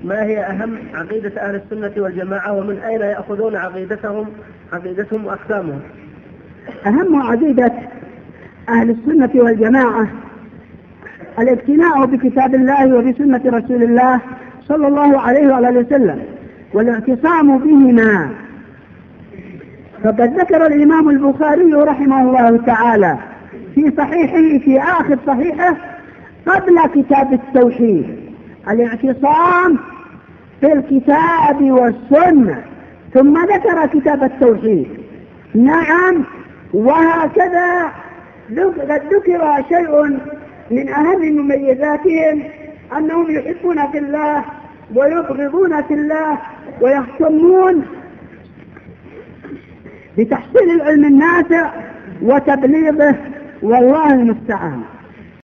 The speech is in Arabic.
ما هي أهم عقيدة أهل السنة والجماعة، ومن أين يأخذون عقيدتهم وأقسامهم؟ أهم عقيدة أهل السنة والجماعة الاقتناع بكتاب الله وبسنة رسول الله صلى الله عليه وآله وسلم والاعتصام بهما. فقد ذكر الإمام البخاري رحمه الله تعالى في صحيحه في آخر صحيحه قبل كتاب التوحيد الاعتصام بالكتاب والسنة، ثم ذكر كتاب التوحيد. نعم، وهكذا قد ذكر شيء من أهم مميزاتهم أنهم يحبون في الله ويبغضون في الله ويهتمون بتحصيل العلم النافع وتبليغه، والله المستعان.